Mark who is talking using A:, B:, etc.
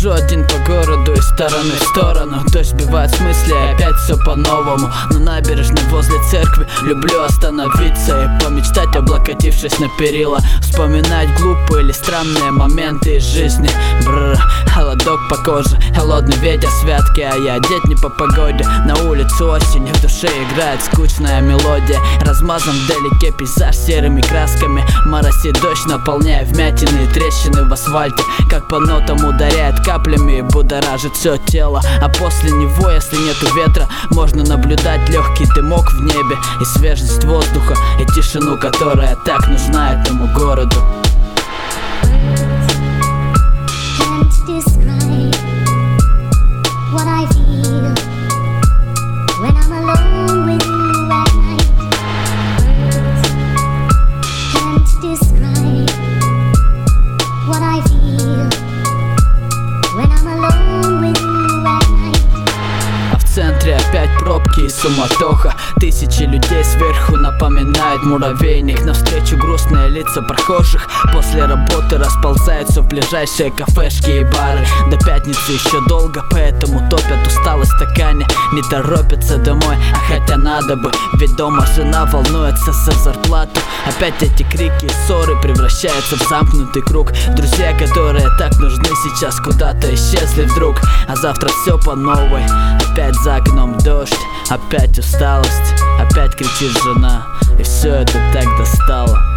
A: Хожу один по городу из стороны в сторону. Дождь сбивает с мысли, опять все по-новому. На набережной возле церкви люблю остановиться и помечтать, облокотившись на перила. Вспоминать глупые или странные моменты из жизни. Бррр, холодок по коже, холодный ветер с вятки, а я одет не по погоде. На улице осень, в душе играет скучная мелодия. Размазан вдалеке пейзаж серыми красками. Моросит дождь, наполняя вмятины и трещины в асфальте. Как по нотам ударяет каплями и будоражит все тело. А после него, если нету ветра, можно наблюдать легкий дымок в небе и свежесть воздуха, и тишину, которая так нужна этому городу. В центре опять пробки и суматоха. Тысячи людей сверху напоминают муравейник. Навстречу грустные лица прохожих. После работы расползаются в ближайшие кафешки и бары. До пятницы еще долго, поэтому топят усталость в стакане. Не торопятся домой, а хотя надо бы, ведь дома жена волнуется за зарплату. Опять эти крики и ссоры превращаются в замкнутый круг. Друзья, которые так нужны сейчас, куда-то исчезли вдруг. А завтра все по новой. Опять за окном дождь, опять усталость, опять кричит жена, и все это так достало.